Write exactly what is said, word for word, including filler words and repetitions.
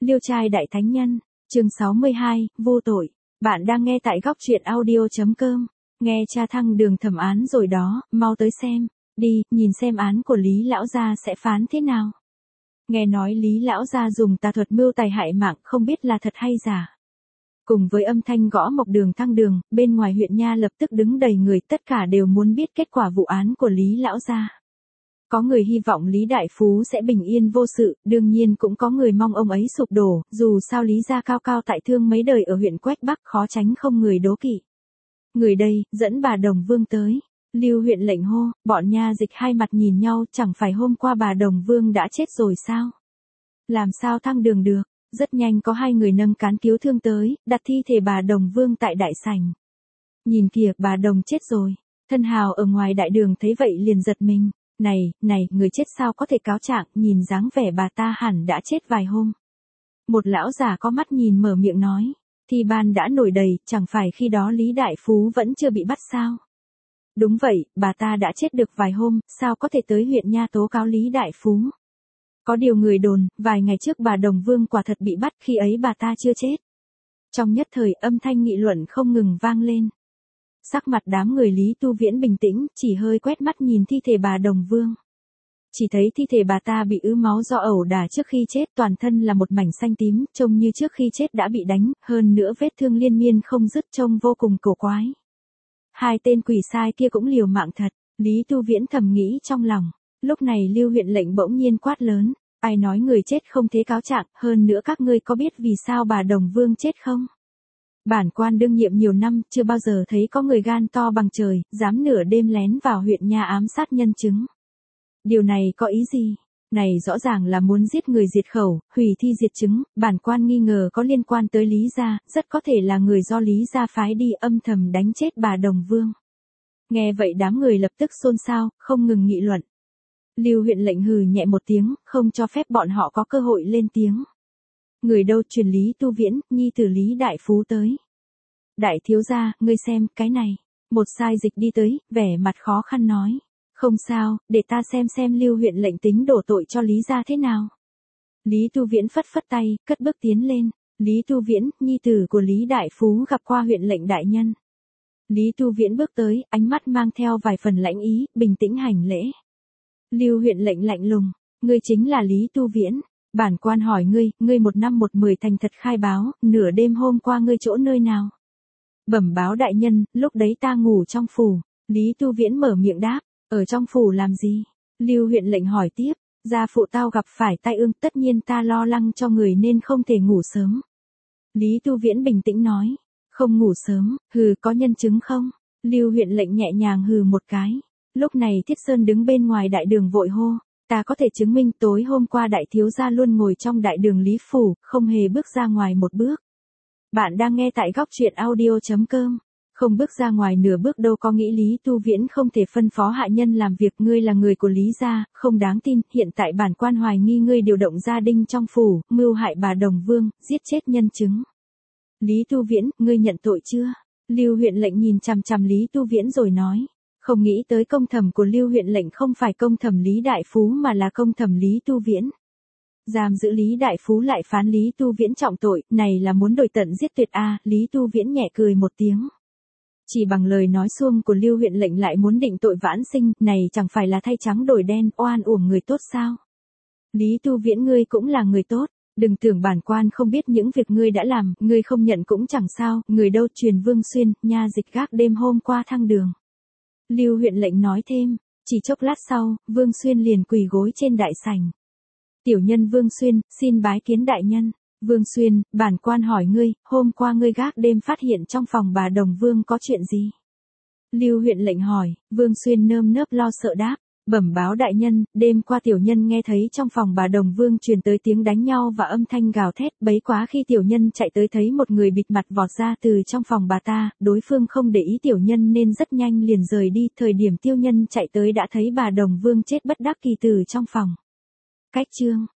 Liêu trai đại thánh nhân, chương sáu mươi hai, vô tội. Bạn đang nghe tại góc truyện audio.com. Nghe cha thăng đường thẩm án rồi đó, mau tới xem. Đi, nhìn xem án của Lý lão gia sẽ phán thế nào. Nghe nói Lý lão gia dùng tà thuật mưu tài hại mạng, không biết là thật hay giả. Cùng với âm thanh gõ mộc đường thăng đường, bên ngoài huyện nha lập tức đứng đầy người, tất cả đều muốn biết kết quả vụ án của Lý lão gia. Có người hy vọng Lý Đại Phú sẽ bình yên vô sự, đương nhiên cũng có người mong ông ấy sụp đổ, dù sao Lý gia cao cao tại thương mấy đời ở huyện Quách Bắc, khó tránh không người đố kỵ. Người đây, dẫn bà Đồng Vương tới. Lưu huyện lệnh hô, bọn nha dịch hai mặt nhìn nhau, chẳng phải hôm qua bà Đồng Vương đã chết rồi sao? Làm sao thăng đường được? Rất nhanh có hai người nâng cán cứu thương tới, đặt thi thể bà Đồng Vương tại đại sảnh. Nhìn kìa, bà Đồng chết rồi. Thân hào ở ngoài đại đường thấy vậy liền giật mình. Này, này, người chết sao có thể cáo trạng, nhìn dáng vẻ bà ta hẳn đã chết vài hôm. Một lão già có mắt nhìn mở miệng nói, thi ban đã nổi đầy, chẳng phải khi đó Lý Đại Phú vẫn chưa bị bắt sao? Đúng vậy, bà ta đã chết được vài hôm, sao có thể tới huyện nha tố cáo Lý Đại Phú? Có điều người đồn, vài ngày trước bà Đồng Vương quả thật bị bắt, khi ấy bà ta chưa chết. Trong nhất thời âm thanh nghị luận không ngừng vang lên. Sắc mặt đám người Lý Tu Viễn bình tĩnh, chỉ hơi quét mắt nhìn thi thể bà Đồng Vương. Chỉ thấy thi thể bà ta bị ứ máu do ẩu đả trước khi chết, toàn thân là một mảnh xanh tím, trông như trước khi chết đã bị đánh, hơn nữa vết thương liên miên không dứt, trông vô cùng cổ quái. Hai tên quỷ sai kia cũng liều mạng thật, Lý Tu Viễn thầm nghĩ trong lòng. Lúc này Lưu huyện lệnh bỗng nhiên quát lớn, ai nói người chết không thế cáo trạng, hơn nữa các ngươi có biết vì sao bà Đồng Vương chết không? Bản quan đương nhiệm nhiều năm, chưa bao giờ thấy có người gan to bằng trời, dám nửa đêm lén vào huyện nha ám sát nhân chứng. Điều này có ý gì? Này rõ ràng là muốn giết người diệt khẩu, hủy thi diệt chứng, bản quan nghi ngờ có liên quan tới Lý gia, rất có thể là người do Lý gia phái đi âm thầm đánh chết bà Đồng Vương. Nghe vậy đám người lập tức xôn xao, không ngừng nghị luận. Lưu huyện lệnh hừ nhẹ một tiếng, không cho phép bọn họ có cơ hội lên tiếng. Người đâu truyền Lý Tu Viễn, nhi tử Lý Đại Phú tới. Đại thiếu gia, ngươi xem, cái này. Một sai dịch đi tới, vẻ mặt khó khăn nói. Không sao, để ta xem xem Lưu huyện lệnh tính đổ tội cho Lý gia thế nào. Lý Tu Viễn phất phất tay, cất bước tiến lên. Lý Tu Viễn, nhi tử của Lý Đại Phú gặp qua huyện lệnh đại nhân. Lý Tu Viễn bước tới, ánh mắt mang theo vài phần lãnh ý, bình tĩnh hành lễ. Lưu huyện lệnh lạnh lùng, ngươi chính là Lý Tu Viễn. Bản quan hỏi ngươi, ngươi một năm một mười thành thật khai báo, nửa đêm hôm qua ngươi chỗ nơi nào? Bẩm báo đại nhân, lúc đấy ta ngủ trong phủ. Lý Tu Viễn mở miệng đáp, ở trong phủ làm gì? Lưu huyện lệnh hỏi tiếp, gia phụ tao gặp phải tai ương, tất nhiên ta lo lắng cho người nên không thể ngủ sớm. Lý Tu Viễn bình tĩnh nói, không ngủ sớm, hừ, có nhân chứng không? Lưu huyện lệnh nhẹ nhàng hừ một cái. Lúc này Thiết Sơn đứng bên ngoài đại đường vội hô, ta có thể chứng minh tối hôm qua đại thiếu gia luôn ngồi trong đại đường Lý Phủ, không hề bước ra ngoài một bước. Bạn đang nghe tại góc truyện audio.com. Không bước ra ngoài nửa bước đâu có nghĩ Lý Tu Viễn không thể phân phó hạ nhân làm việc, ngươi là người của Lý gia, không đáng tin, hiện tại bản quan hoài nghi ngươi điều động gia đình trong phủ, mưu hại bà Đồng Vương, giết chết nhân chứng. Lý Tu Viễn, ngươi nhận tội chưa? Lưu huyện lệnh nhìn chằm chằm Lý Tu Viễn rồi nói. Không nghĩ tới công thẩm của Lưu huyện lệnh không phải công thẩm Lý Đại Phú mà là công thẩm Lý Tu Viễn. Giam giữ Lý Đại Phú lại phán Lý Tu Viễn trọng tội, này là muốn đổi tận giết tuyệt a. À, Lý Tu Viễn nhẹ cười một tiếng. Chỉ bằng lời nói suông của Lưu huyện lệnh lại muốn định tội vãn sinh, này chẳng phải là thay trắng đổi đen, oan uổng người tốt sao? Lý Tu Viễn, ngươi cũng là người tốt, đừng tưởng bản quan không biết những việc ngươi đã làm, ngươi không nhận cũng chẳng sao, người đâu truyền Vương Xuyên, nha dịch gác đêm hôm qua thăng đường. Lưu huyện lệnh nói thêm, chỉ chốc lát sau, Vương Xuyên liền quỳ gối trên đại sảnh. Tiểu nhân Vương Xuyên, xin bái kiến đại nhân. Vương Xuyên, bản quan hỏi ngươi, hôm qua ngươi gác đêm phát hiện trong phòng bà Đồng Vương có chuyện gì? Lưu huyện lệnh hỏi, Vương Xuyên nơm nớp lo sợ đáp, bẩm báo đại nhân, đêm qua tiểu nhân nghe thấy trong phòng bà Đồng Vương truyền tới tiếng đánh nhau và âm thanh gào thét, bấy quá khi tiểu nhân chạy tới thấy một người bịt mặt vọt ra từ trong phòng bà ta, đối phương không để ý tiểu nhân nên rất nhanh liền rời đi, thời điểm tiểu nhân chạy tới đã thấy bà Đồng Vương chết bất đắc kỳ tử trong phòng. Cách chương